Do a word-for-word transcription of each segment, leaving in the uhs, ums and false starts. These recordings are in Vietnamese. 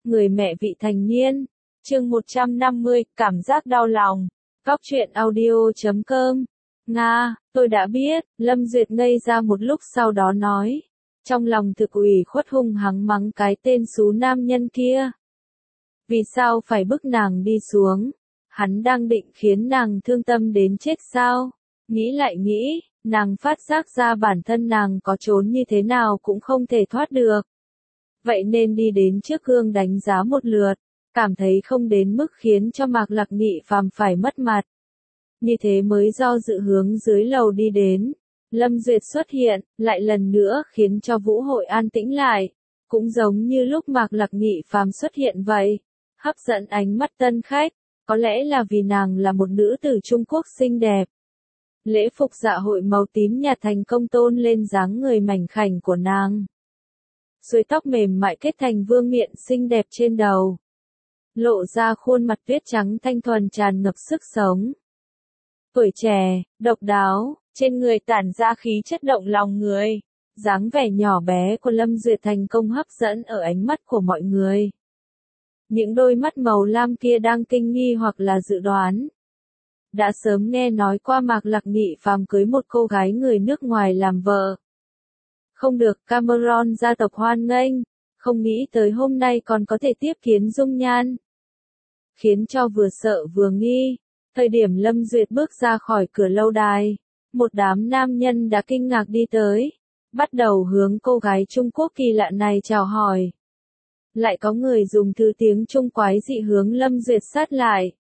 Người mẹ vị thành niên. Chương một trăm năm mươi, cảm giác đau lòng. Góc truyện audio chấm com. Nga, tôi đã biết, Lâm Duyệt ngây ra một lúc sau đó nói. Trong lòng thực ủy khuất hung hăng mắng cái tên xú nam nhân kia. Vì sao phải bức nàng đi xuống? Hắn đang định khiến nàng thương tâm đến chết sao? Nghĩ lại nghĩ, nàng phát giác ra bản thân nàng có trốn như thế nào cũng không thể thoát được. Vậy nên đi đến trước gương đánh giá một lượt, cảm thấy không đến mức khiến cho Mạc Lạc Nghị phàm phải mất mặt. Như thế mới do dự hướng dưới lầu đi đến. Lâm Duyệt xuất hiện, lại lần nữa khiến cho vũ hội an tĩnh lại. Cũng giống như lúc Mạc Lạc Nghị phàm xuất hiện vậy. Hấp dẫn ánh mắt tân khách, có lẽ là vì nàng là một nữ tử Trung Quốc xinh đẹp. Lễ phục dạ hội màu tím nhạt thành công tôn lên dáng người mảnh khảnh của nàng. Xuôi tóc mềm mại kết thành vương miện xinh đẹp trên đầu. Lộ ra khuôn mặt tuyết trắng thanh thuần tràn ngập sức sống. Tuổi trẻ, độc đáo, trên người tản ra khí chất động lòng người. Dáng vẻ nhỏ bé của Lâm Duyệt thành công hấp dẫn ở ánh mắt của mọi người. Những đôi mắt màu lam kia đang kinh nghi hoặc là dự đoán. Đã sớm nghe nói qua Mạc Lạc Nghị phàm cưới một cô gái người nước ngoài làm vợ. Không được, Cameron gia tộc hoan nghênh, không nghĩ tới hôm nay còn có thể tiếp kiến dung nhan. Khiến cho vừa sợ vừa nghi, thời điểm Lâm Duyệt bước ra khỏi cửa lâu đài, một đám nam nhân đã kinh ngạc đi tới, bắt đầu hướng cô gái Trung Quốc kỳ lạ này chào hỏi. Lại có người dùng thứ tiếng Trung quái dị hướng Lâm Duyệt sát lại.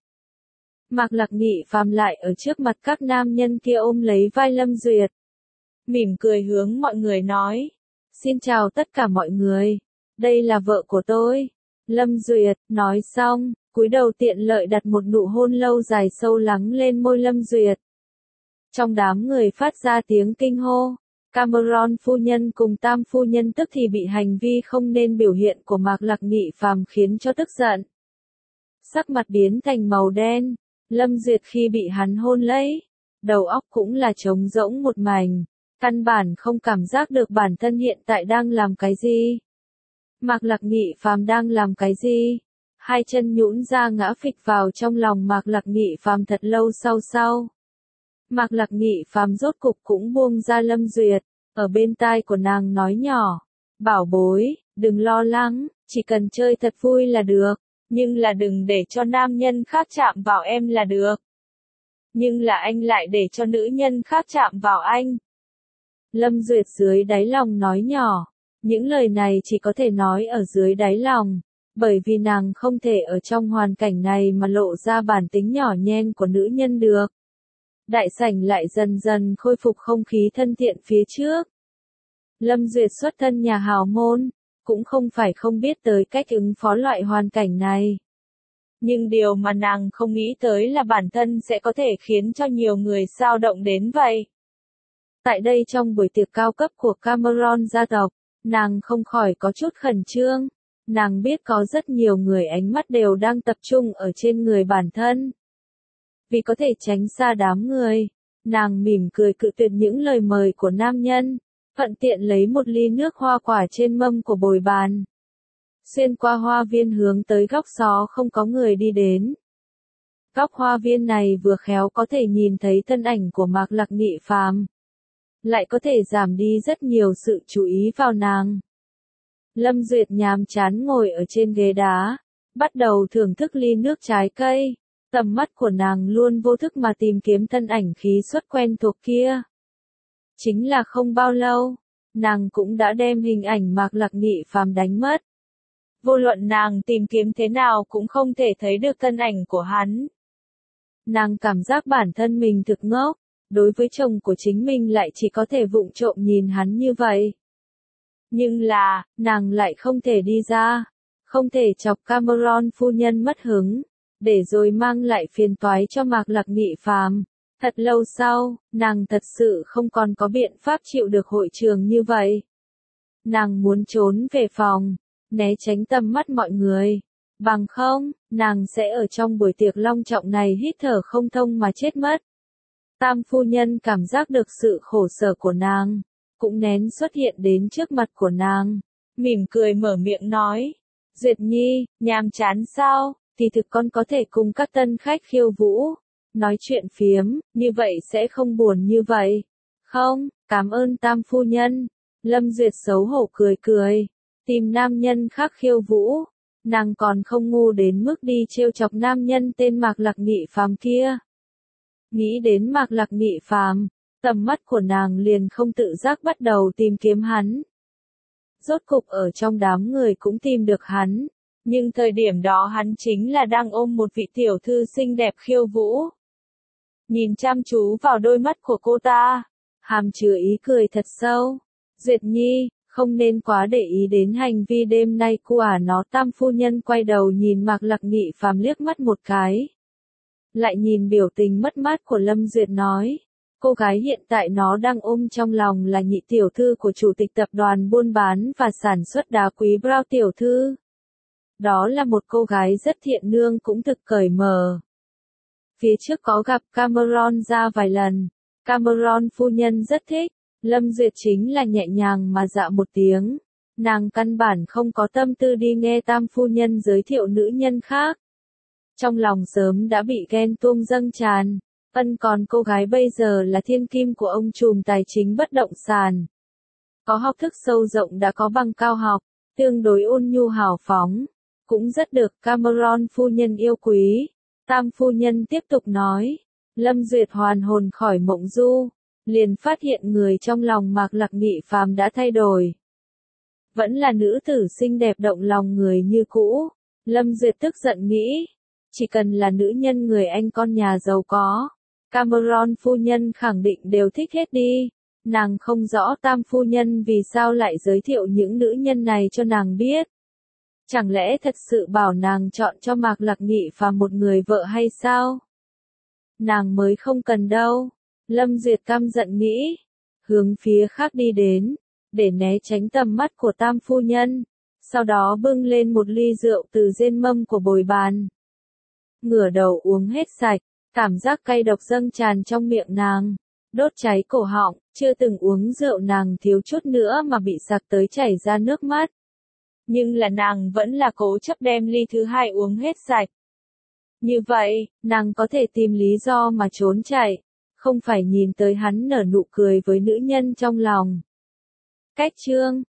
Mạc Lạc Nghị phàm lại ở trước mặt các nam nhân kia ôm lấy vai Lâm Duyệt. Mỉm cười hướng mọi người nói. Xin chào tất cả mọi người. Đây là vợ của tôi. Lâm Duyệt, nói xong, cúi đầu tiện lợi đặt một nụ hôn lâu dài sâu lắng lên môi Lâm Duyệt. Trong đám người phát ra tiếng kinh hô. Cameron phu nhân cùng Tam phu nhân tức thì bị hành vi không nên biểu hiện của Mạc Lạc Nghị phàm khiến cho tức giận. Sắc mặt biến thành màu đen. Lâm Duyệt khi bị hắn hôn lấy, đầu óc cũng là trống rỗng một mảnh, căn bản không cảm giác được bản thân hiện tại đang làm cái gì. Mạc Lạc Nghị phàm đang làm cái gì? Hai chân nhũn ra ngã phịch vào trong lòng Mạc Lạc Nghị phàm thật lâu sau sau. Mạc Lạc Nghị phàm rốt cục cũng buông ra Lâm Duyệt, ở bên tai của nàng nói nhỏ, bảo bối, đừng lo lắng, chỉ cần chơi thật vui là được. Nhưng là đừng để cho nam nhân khác chạm vào em là được. Nhưng là anh lại để cho nữ nhân khác chạm vào anh. Lâm Duyệt dưới đáy lòng nói nhỏ. Những lời này chỉ có thể nói ở dưới đáy lòng. Bởi vì nàng không thể ở trong hoàn cảnh này mà lộ ra bản tính nhỏ nhen của nữ nhân được. Đại sảnh lại dần dần khôi phục không khí thân thiện phía trước. Lâm Duyệt xuất thân nhà hào môn. Cũng không phải không biết tới cách ứng phó loại hoàn cảnh này. Nhưng điều mà nàng không nghĩ tới là bản thân sẽ có thể khiến cho nhiều người xao động đến vậy. Tại đây trong buổi tiệc cao cấp của Cameron gia tộc, nàng không khỏi có chút khẩn trương. Nàng biết có rất nhiều người ánh mắt đều đang tập trung ở trên người bản thân. Vì có thể tránh xa đám người, nàng mỉm cười cự tuyệt những lời mời của nam nhân. Thuận tiện lấy một ly nước hoa quả trên mâm của bồi bàn. Xuyên qua hoa viên hướng tới góc xó không có người đi đến. Góc hoa viên này vừa khéo có thể nhìn thấy thân ảnh của Mạc Lạc Nghị phàm. Lại có thể giảm đi rất nhiều sự chú ý vào nàng. Lâm Duyệt nhàm chán ngồi ở trên ghế đá. Bắt đầu thưởng thức ly nước trái cây. Tầm mắt của nàng luôn vô thức mà tìm kiếm thân ảnh khí xuất quen thuộc kia. Chính là không bao lâu, nàng cũng đã đem hình ảnh Mạc Lạc Nghị phàm đánh mất. Vô luận nàng tìm kiếm thế nào cũng không thể thấy được thân ảnh của hắn. Nàng cảm giác bản thân mình thực ngốc, đối với chồng của chính mình lại chỉ có thể vụng trộm nhìn hắn như vậy. Nhưng là, nàng lại không thể đi ra, không thể chọc Cameron phu nhân mất hứng, để rồi mang lại phiền toái cho Mạc Lạc Nghị phàm. Thật lâu sau, nàng thật sự không còn có biện pháp chịu được hội trường như vậy. Nàng muốn trốn về phòng, né tránh tầm mắt mọi người. Bằng không, nàng sẽ ở trong buổi tiệc long trọng này hít thở không thông mà chết mất. Tam phu nhân cảm giác được sự khổ sở của nàng, cũng nén xuất hiện đến trước mặt của nàng. Mỉm cười mở miệng nói. Duyệt Nhi, nhàm chán sao, thì thực con có thể cùng các tân khách khiêu vũ, nói chuyện phiếm, như vậy sẽ không buồn như vậy. Không, cảm ơn Tam phu nhân. Lâm Duyệt xấu hổ cười cười, tìm nam nhân khác khiêu vũ, nàng còn không ngu đến mức đi trêu chọc nam nhân tên Mạc Lạc Nghị Phàm kia. Nghĩ đến Mạc Lạc Nghị Phàm, tầm mắt của nàng liền không tự giác bắt đầu tìm kiếm hắn. Rốt cục ở trong đám người cũng tìm được hắn, nhưng thời điểm đó hắn chính là đang ôm một vị tiểu thư xinh đẹp khiêu vũ. Nhìn chăm chú vào đôi mắt của cô ta, hàm chứa ý cười thật sâu. Duyệt Nhi, không nên quá để ý đến hành vi đêm nay của ả nó. Tam phu nhân quay đầu nhìn Mạc Lạc Nghị Phàm liếc mắt một cái. Lại nhìn biểu tình mất mát của Lâm Duyệt nói, cô gái hiện tại nó đang ôm trong lòng là nhị tiểu thư của chủ tịch tập đoàn buôn bán và sản xuất đá quý Brown tiểu thư. Đó là một cô gái rất thiện lương cũng thực cởi mở. Phía trước có gặp Cameron ra vài lần, Cameron phu nhân rất thích. Lâm Duyệt chính là nhẹ nhàng mà dạ một tiếng, nàng căn bản không có tâm tư đi nghe Tam phu nhân giới thiệu nữ nhân khác. Trong lòng sớm đã bị ghen tuông dâng tràn, ân còn cô gái bây giờ là thiên kim của ông trùm tài chính bất động sản. Có học thức sâu rộng đã có bằng cao học, tương đối ôn nhu hào phóng, cũng rất được Cameron phu nhân yêu quý. Tam phu nhân tiếp tục nói, Lâm Duyệt hoàn hồn khỏi mộng du, liền phát hiện người trong lòng Mạc Lạc Nghị Phàm đã thay đổi. Vẫn là nữ tử xinh đẹp động lòng người như cũ. Lâm Duyệt tức giận nghĩ, chỉ cần là nữ nhân người anh con nhà giàu có, Cameron phu nhân khẳng định đều thích hết đi. Nàng không rõ Tam phu nhân vì sao lại giới thiệu những nữ nhân này cho nàng biết. Chẳng lẽ thật sự bảo nàng chọn cho Mạc Lạc Nghị Phàm một người vợ hay sao? Nàng mới không cần đâu. Lâm Duyệt căm giận nghĩ, hướng phía khác đi đến, để né tránh tầm mắt của Tam phu nhân, sau đó bưng lên một ly rượu từ trên mâm của bồi bàn. Ngửa đầu uống hết sạch, cảm giác cay độc dâng tràn trong miệng nàng, đốt cháy cổ họng, chưa từng uống rượu nàng thiếu chút nữa mà bị sặc tới chảy ra nước mắt. Nhưng là nàng vẫn là cố chấp đem ly thứ hai uống hết sạch. Như vậy, nàng có thể tìm lý do mà trốn chạy, không phải nhìn tới hắn nở nụ cười với nữ nhân trong lòng. Cách chương